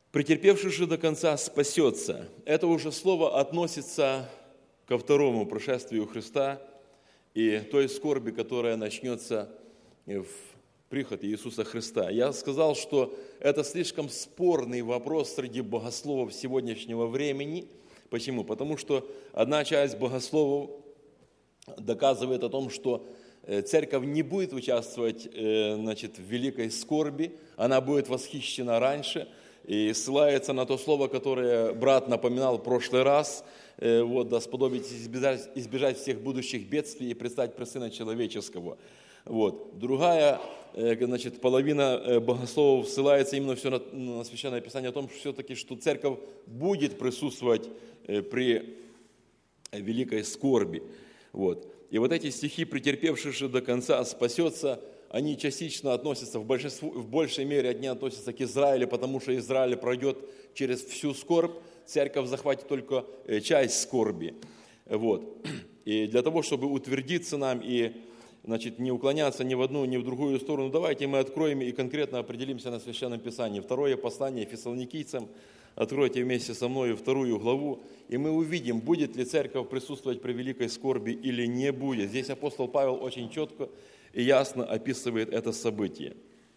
Претерпевший же до конца спасется. Это уже слово относится ко второму пришествию Христа и той скорби, которая начнется в приходе Иисуса Христа. Я сказал, что это слишком спорный вопрос среди богословов сегодняшнего времени. Почему? Потому что одна часть богословов доказывает о том, что церковь не будет участвовать в великой скорби, она будет восхищена раньше, и ссылается на то слово, которое брат напоминал в прошлый раз, да сподобитесь избежать всех будущих бедствий и предстать пред Сына Человеческого. Другая половина богословов ссылается именно все на Священное Писание о том, что все-таки, что церковь будет присутствовать при великой скорби. И эти стихи, претерпевший же до конца спасется, они частично относятся, в большей мере они относятся к Израилю, потому что Израиль пройдет через всю скорбь, церковь захватит только часть скорби. И для того, чтобы утвердиться нам и не уклоняться ни в одну, ни в другую сторону, давайте мы откроем и конкретно определимся на Священном Писании. Второе послание Фессалоникийцам, откройте вместе со мной 2 главу, и мы увидим, будет ли церковь присутствовать при великой скорби или не будет. Здесь апостол Павел очень четко и ясно описывает это событие.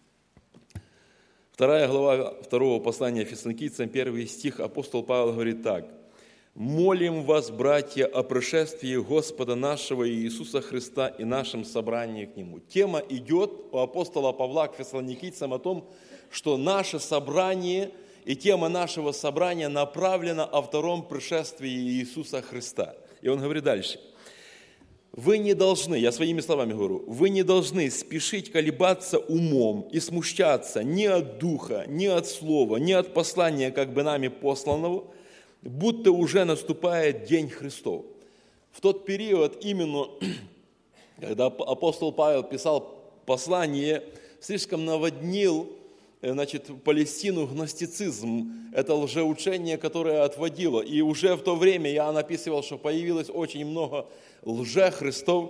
2 глава 2 послания Фессалоникийцам, 1 стих, апостол Павел говорит так. «Молим вас, братья, о пришествии Господа нашего Иисуса Христа и нашем собрании к Нему». Тема идет у апостола Павла к Фессалоникийцам о том, что наше собрание и тема нашего собрания направлена о втором пришествии Иисуса Христа. И он говорит дальше. Вы не должны, я своими словами говорю, вы не должны спешить колебаться умом и смущаться ни от духа, ни от слова, ни от послания, как бы нами посланного, будто уже наступает день Христов. В тот период, именно когда апостол Павел писал послание, слишком наводнил Палестину гностицизм, это лжеучение, которое отводило. И уже в то время я описывал, что появилось очень много лжехристов,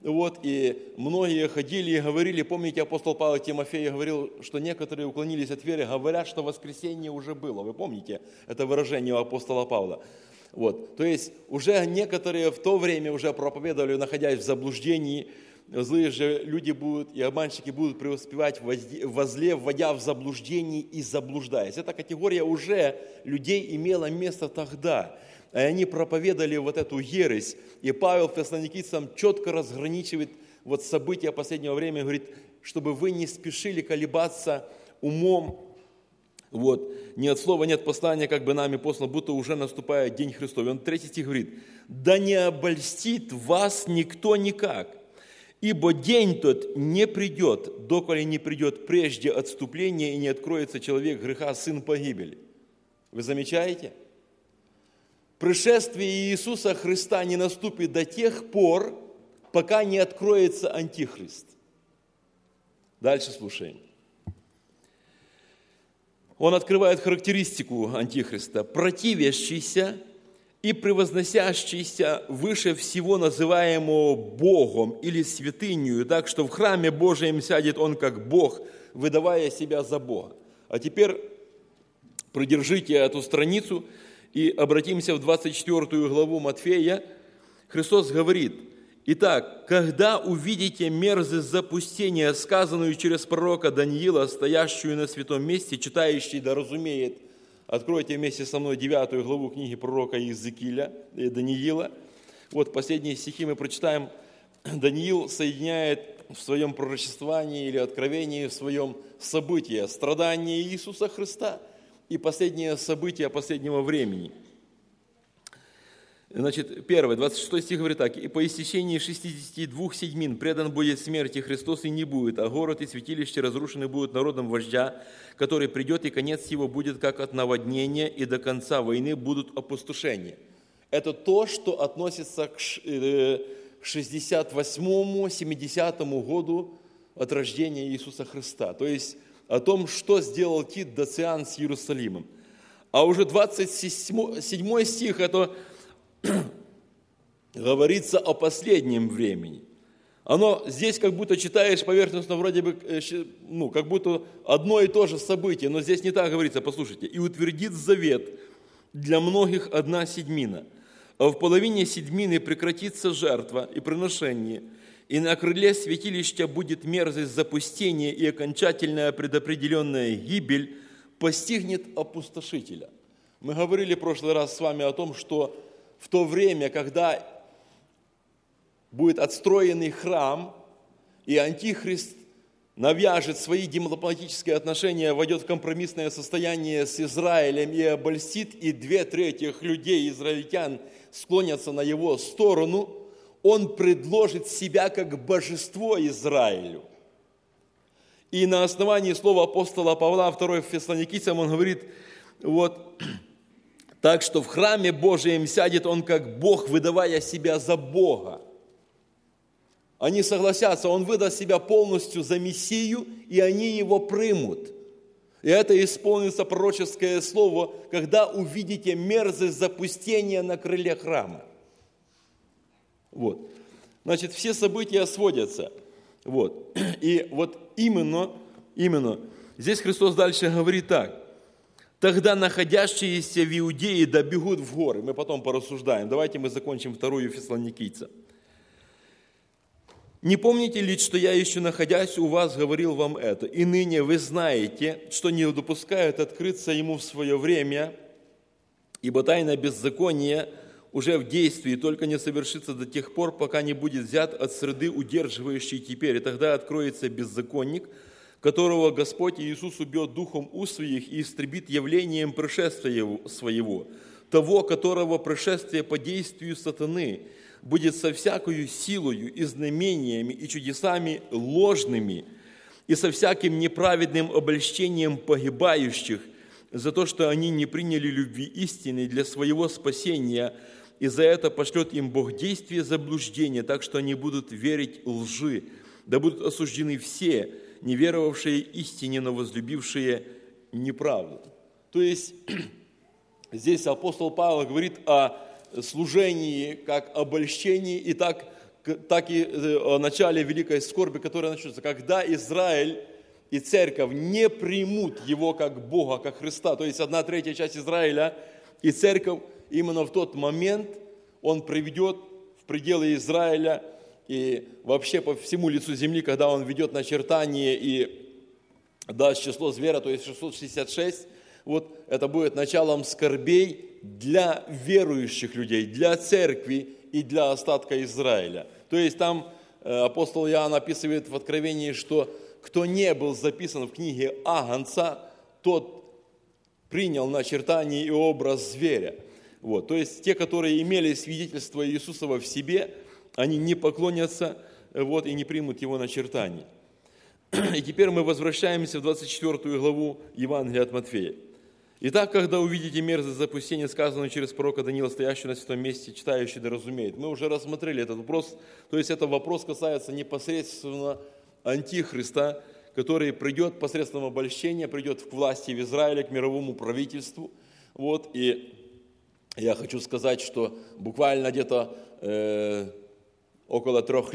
и многие ходили и говорили, помните, апостол Павел Тимофею говорил, что некоторые уклонились от веры, говорят, что воскресение уже было. Вы помните это выражение у апостола Павла? То есть уже некоторые в то время уже проповедовали, находясь в заблуждении. Злые же люди будут и обманщики будут преуспевать во зле, вводя в заблуждение и заблуждаясь. Эта категория уже людей имела место тогда. И они проповедовали эту ересь. И Павел Фессалоникийцам четко разграничивает события последнего времени, говорит, чтобы вы не спешили колебаться умом, ни от слова, ни от послания, как бы нами послано, будто уже наступает день Христов. И он 3 стих говорит, да не обольстит вас никто никак, ибо день тот не придет, доколе не придет прежде отступления и не откроется человек греха, сын погибели. Вы замечаете? Пришествие Иисуса Христа не наступит до тех пор, пока не откроется Антихрист. Дальше слушаем. Он открывает характеристику Антихриста. Противящийся и превозносящийся выше всего называемого Богом или святынью, так что в храме Божьем сядет он как Бог, выдавая себя за Бога. А теперь продержите эту страницу и обратимся в 24 главу Матфея. Христос говорит, «Итак, когда увидите мерзость запустения, сказанную через пророка Даниила, стоящую на святом месте, читающий да разумеет». Откройте вместе со мной 9 главу книги пророка Иезекииля, Даниила. Последние стихи мы прочитаем. Даниил соединяет в своем пророчествовании или откровении, в своем событии страдания Иисуса Христа и последние события последнего времени. Первое, 26 стих говорит так. «И по истечении 62 седьмин предан будет смерти Христос и не будет, а город и святилище разрушены будут народом вождя, который придет, и конец его будет как от наводнения, и до конца войны будут опустошения». Это то, что относится к 68-му, 70-му году от рождения Иисуса Христа. То есть о том, что сделал Тит Доциан с Иерусалимом. А уже 27 стих, это говорится о последнем времени. Оно здесь как будто читаешь поверхностно, вроде бы, как будто одно и то же событие, но здесь не так говорится, послушайте. «И утвердит завет для многих 1/7, а в половине седьмины прекратится жертва и приношение, и на крыле святилища будет мерзость запустения, и окончательная предопределенная гибель постигнет опустошителя». Мы говорили в прошлый раз с вами о том, что в то время, когда будет отстроенный храм, и Антихрист навяжет свои дипломатические отношения, войдет в компромиссное состояние с Израилем и обольстит, и 2/3 людей, израильтян, склонятся на его сторону, он предложит себя как божество Израилю. И на основании слова апостола Павла, 2 Фессалоникийцам, он говорит, так что в храме Божием сядет он как Бог, выдавая себя за Бога. Они согласятся, он выдаст себя полностью за Мессию, и они его примут. И это исполнится пророческое слово, когда увидите мерзость запустения на крыле храма. Значит, все события сводятся. И именно, здесь Христос дальше говорит так. «Тогда находящиеся в Иудее добегут в горы». Мы потом порассуждаем. Давайте мы закончим 2 Фессалоникийцам. «Не помните ли, что я еще, находясь у вас, говорил вам это? И ныне вы знаете, что не допускают открыться ему в свое время, ибо тайна беззакония уже в действии, только не совершится до тех пор, пока не будет взят от среды, удерживающей теперь. И тогда откроется беззаконник, которого Господь Иисус убьет духом уст своих и истребит явлением пришествия своего, того, которого пришествие по действию сатаны будет со всякою силою и знамениями и чудесами ложными и со всяким неправедным обольщением погибающих за то, что они не приняли любви истины для своего спасения, и за это пошлет им Бог действие заблуждения, так что они будут верить лжи, да будут осуждены все, не веровавшие истине, но возлюбившие неправду». То есть здесь апостол Павел говорит о служении как обольщении, и так и о начале великой скорби, которая начнется, когда Израиль и церковь не примут его как Бога, как Христа, то есть 1/3 часть Израиля, и церковь именно в тот момент он приведет в пределы Израиля и вообще по всему лицу земли, когда он ведет начертание и даст число зверя, то есть 666, это будет началом скорбей для верующих людей, для церкви и для остатка Израиля. То есть там апостол Иоанн описывает в Откровении, что кто не был записан в книге Агнца, тот принял начертание и образ зверя. То есть те, которые имели свидетельство Иисусова в себе, они не поклонятся и не примут его начертание. И теперь мы возвращаемся в 24 главу Евангелия от Матфея. «Итак, когда увидите мерзость запустения, сказанную через пророка Даниила, стоящего на святом месте, читающий да разумеет». Мы уже рассмотрели этот вопрос, то есть этот вопрос касается непосредственно Антихриста, который придет посредством обольщения, придет к власти в Израиле, к мировому правительству. И я хочу сказать, что буквально где-то около 3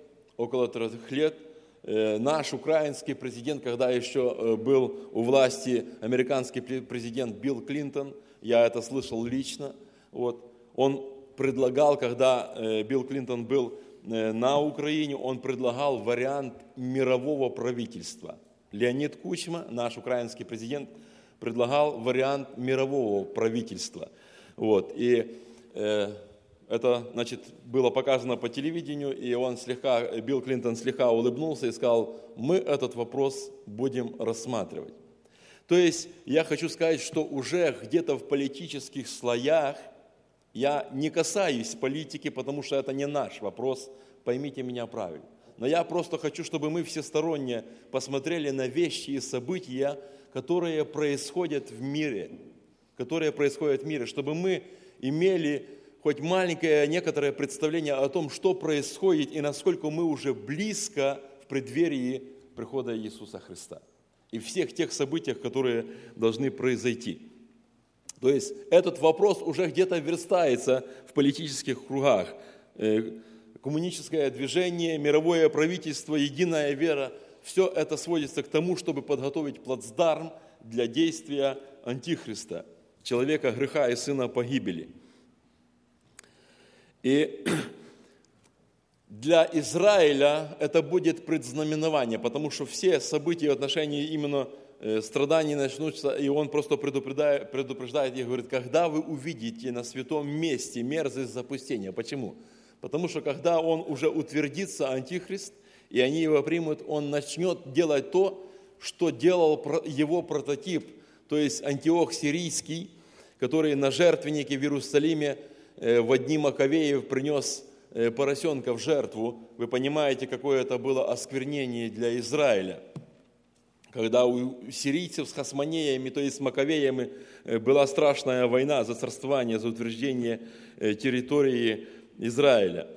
лет наш украинский президент, когда еще был у власти американский президент Билл Клинтон, я это слышал лично, он предлагал, когда Билл Клинтон был на Украине, он предлагал вариант мирового правительства. Леонид Кучма, наш украинский президент, предлагал вариант мирового правительства. И это, было показано по телевидению, и Билл Клинтон слегка улыбнулся и сказал: мы этот вопрос будем рассматривать. То есть я хочу сказать, что уже где-то в политических слоях, я не касаюсь политики, потому что это не наш вопрос, поймите меня правильно. Но я просто хочу, чтобы мы всесторонне посмотрели на вещи и события, которые происходят в мире, чтобы мы имели хоть маленькое некоторое представление о том, что происходит и насколько мы уже близко в преддверии прихода Иисуса Христа и всех тех событиях, которые должны произойти. То есть этот вопрос уже где-то верстается в политических кругах. коммунистическое движение, мировое правительство, единая вера, все это сводится к тому, чтобы подготовить плацдарм для действия Антихриста, человека греха и сына погибели. И для Израиля это будет предзнаменование, потому что все события в отношении именно страданий начнутся, и он просто предупреждает их, говорит, когда вы увидите на святом месте мерзость запустения. Почему? Потому что когда он уже утвердится, Антихрист, и они его примут, он начнет делать то, что делал его прототип, то есть Антиох Сирийский, который на жертвеннике в Иерусалиме в дни Маковеев принес поросенка в жертву. Вы понимаете, какое это было осквернение для Израиля. Когда у сирийцев с хасмонеями, то есть с Маковеями, была страшная война за царствование, за утверждение территории Израиля.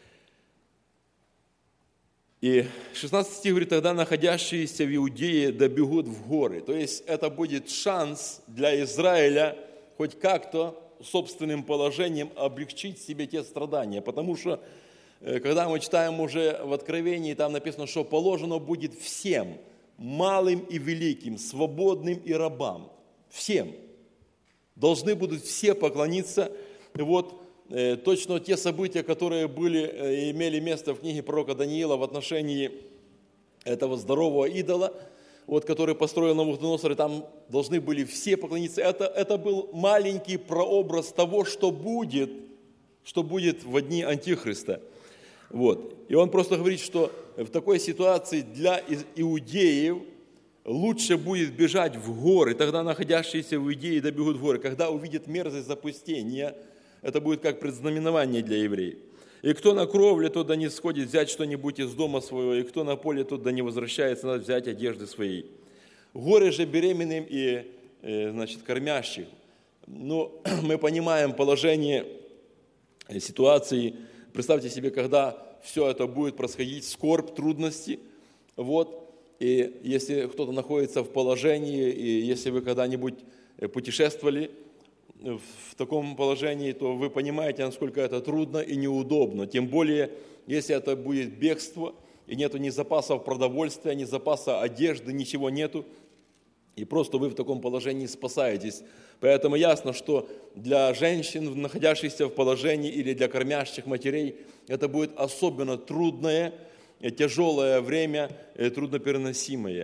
И 16 стих говорит, тогда находящиеся в Иудее добегут в горы. То есть это будет шанс для Израиля хоть как-то собственным положением облегчить себе те страдания. Потому что, когда мы читаем уже в Откровении, там написано, что положено будет всем, малым и великим, свободным и рабам. Всем. Должны будут все поклониться. Вот точно те события, которые имели место в книге пророка Даниила в отношении этого здорового идола, вот, который построил Навуходоносор, и там должны были все поклониться. Это был маленький прообраз того, что будет во дни Антихриста. Вот. И он просто говорит, что в такой ситуации для иудеев лучше будет бежать в горы, тогда находящиеся в Иудее добегут в горы. Когда увидят мерзость запустения, это будет как предзнаменование для евреев. И кто на кровле, тот да не сходит взять что-нибудь из дома своего, и кто на поле, тот да не возвращается, надо взять одежды своей. Горе же беременным и, кормящих. Но мы понимаем положение ситуации. Представьте себе, когда все это будет происходить, скорбь, трудности. Вот. И если кто-то находится в положении, и если вы когда-нибудь путешествовали в таком положении, то вы понимаете, насколько это трудно и неудобно. Тем более, если это будет бегство, и нету ни запасов продовольствия, ни запаса одежды, ничего нету, и просто вы в таком положении спасаетесь. Поэтому ясно, что для женщин, находящихся в положении, или для кормящих матерей, это будет особенно трудное, тяжелое время, труднопереносимое.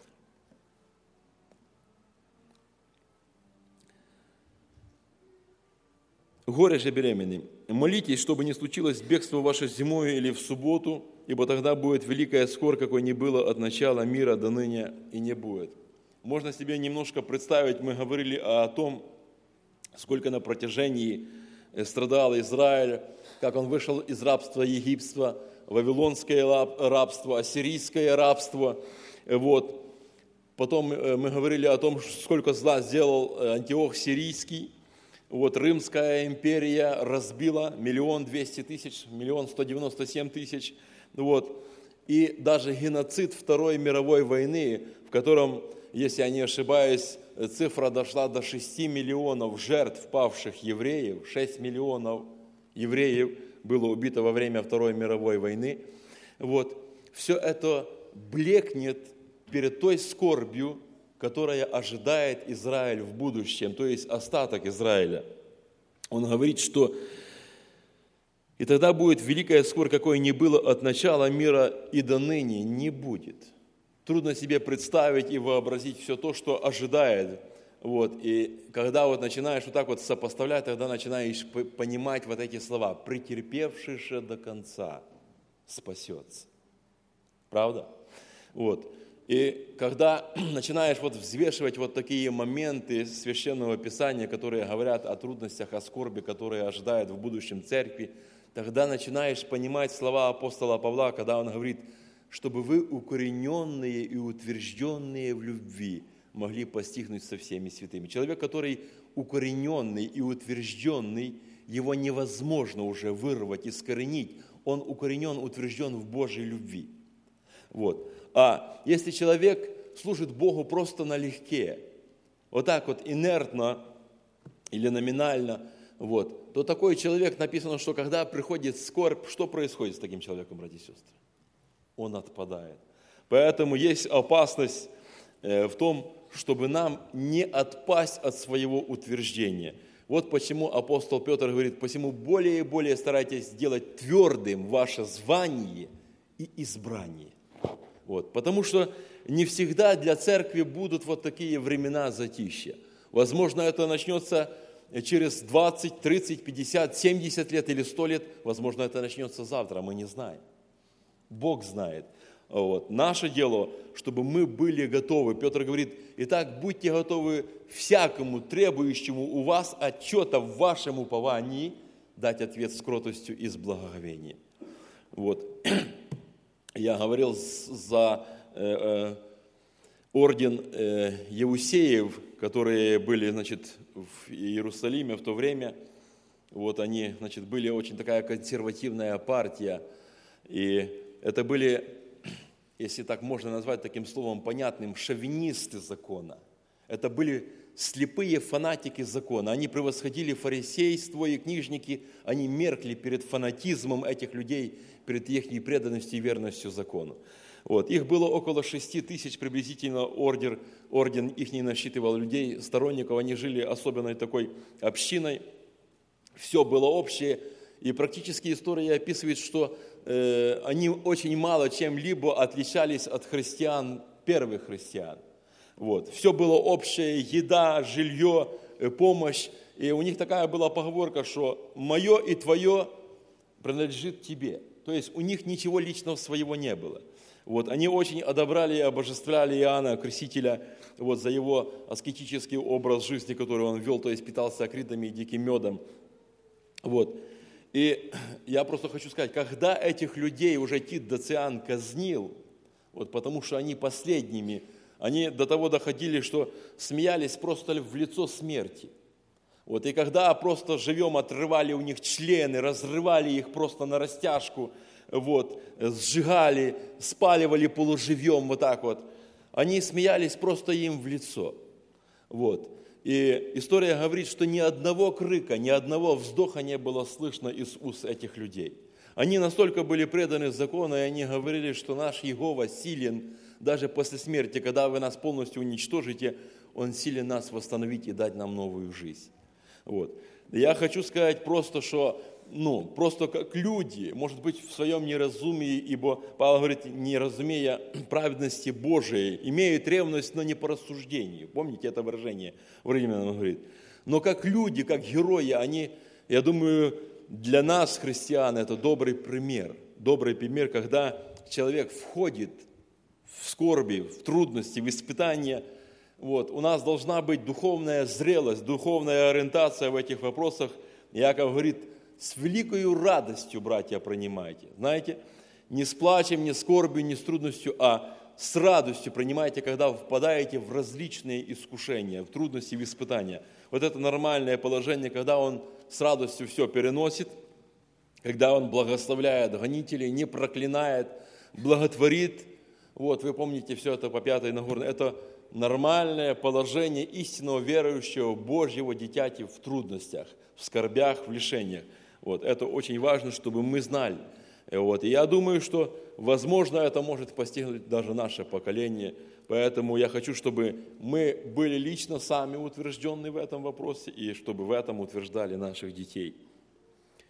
Горе же беременным. Молитесь, чтобы не случилось бегство ваше зимою или в субботу, ибо тогда будет великая скорбь, какой не было от начала мира до ныне и не будет. Можно себе немножко представить, мы говорили о том, сколько на протяжении страдал Израиль, как он вышел из рабства египетства, вавилонское рабство, ассирийское рабство. Вот. Потом мы говорили о том, сколько зла сделал Антиох Сирийский. Вот, Римская империя разбила 1 200 000, 1 197 000. Вот. И даже геноцид Второй мировой войны, в котором, если я не ошибаюсь, цифра дошла до 6 миллионов жертв павших евреев, 6 миллионов евреев было убито во время Второй мировой войны. Вот. Все это блекнет перед той скорбью, которая ожидает Израиль в будущем, то есть остаток Израиля. Он говорит, что и тогда будет великая скорбь, какой не было от начала мира и до ныне не будет. Трудно себе представить и вообразить все то, что ожидает. Вот. И когда вот начинаешь вот так вот сопоставлять, тогда начинаешь понимать вот эти слова. «Претерпевший же до конца спасется». Правда? Вот. И когда начинаешь вот взвешивать вот такие моменты Священного Писания, которые говорят о трудностях, о скорби, которые ожидают в будущем церкви, тогда начинаешь понимать слова апостола Павла, когда он говорит, чтобы вы, укорененные и утвержденные в любви, могли постигнуть со всеми святыми. Человек, который укорененный и утвержденный, его невозможно уже вырвать, искоренить. Он укоренен, утвержден в Божьей любви. Вот. А если человек служит Богу просто налегке, вот так вот инертно или номинально, то такой человек, написано, что когда приходит скорбь, что происходит с таким человеком, братья и сестры? Он отпадает. Поэтому есть опасность в том, чтобы нам не отпасть от своего утверждения. Вот почему апостол Петр говорит, посему более и более старайтесь сделать твердым ваше звание и избрание. Потому что не всегда для церкви будут вот такие времена затишья. Возможно, это начнется через 20, 30, 50, 70 лет или 100 лет. Возможно, это начнется завтра, мы не знаем. Бог знает. Наше дело, чтобы мы были готовы. Петр говорит, итак, будьте готовы всякому требующему у вас отчета в вашем уповании дать ответ с кротостью и с благоговением. Я говорил за орден Евусеев, которые были, в Иерусалиме в то время. Они, были очень такая консервативная партия. И это были, если так можно назвать таким словом понятным, шовинисты закона. Это были слепые фанатики закона. Они превосходили фарисейство и книжники, они меркли перед фанатизмом этих людей, перед их преданностью и верностью закону. Их было около 6 тысяч приблизительно, орден их не насчитывал людей, сторонников, они жили особенной такой общиной, все было общее, и практически история описывает, что они очень мало чем-либо отличались от христиан, первых христиан. Все было общее, еда, жилье, помощь. И у них такая была поговорка, что «мое и твое принадлежит тебе». То есть у них ничего личного своего не было. Они очень одобряли и обожествляли Иоанна Крестителя за его аскетический образ жизни, который он вел, то есть питался акридами и диким медом. И я просто хочу сказать, когда этих людей уже Тит Доциан казнил, потому что они последними, они до того доходили, что смеялись просто в лицо смерти. И когда просто живем отрывали у них члены, разрывали их просто на растяжку, сжигали, спаливали полуживьем они смеялись просто им в лицо. И история говорит, что ни одного крика, ни одного вздоха не было слышно из уст этих людей. Они настолько были преданы закону, и они говорили, что наш Иегова силен даже после смерти, когда вы нас полностью уничтожите, Он силен нас восстановить и дать нам новую жизнь. Я хочу сказать просто, что просто как люди, может быть, в своем неразумии, ибо Павел говорит, не разумея праведности Божией, имеют ревность, но не по рассуждению. Помните это выражение в Римлянам он говорит? Но как люди, как герои, они, я думаю, для нас, христиан, это добрый пример, когда человек входит в скорби, в трудности, в испытания. У нас должна быть духовная зрелость, духовная ориентация в этих вопросах. Иаков говорит, с великою радостью, братья, принимайте. Знаете, не с плачем, не с скорбью, не с трудностью, а с радостью принимайте, когда впадаете в различные искушения, в трудности, в испытания. Это нормальное положение, когда он с радостью все переносит, когда он благословляет гонителей, не проклинает, благотворит. Вы помните все это по 5 Нагорной. Это нормальное положение истинного верующего Божьего дитяти в трудностях, в скорбях, в лишениях. Это очень важно, чтобы мы знали. И я думаю, что, возможно, это может постигнуть даже наше поколение. Поэтому я хочу, чтобы мы были лично сами утверждены в этом вопросе и чтобы в этом утверждали наших детей.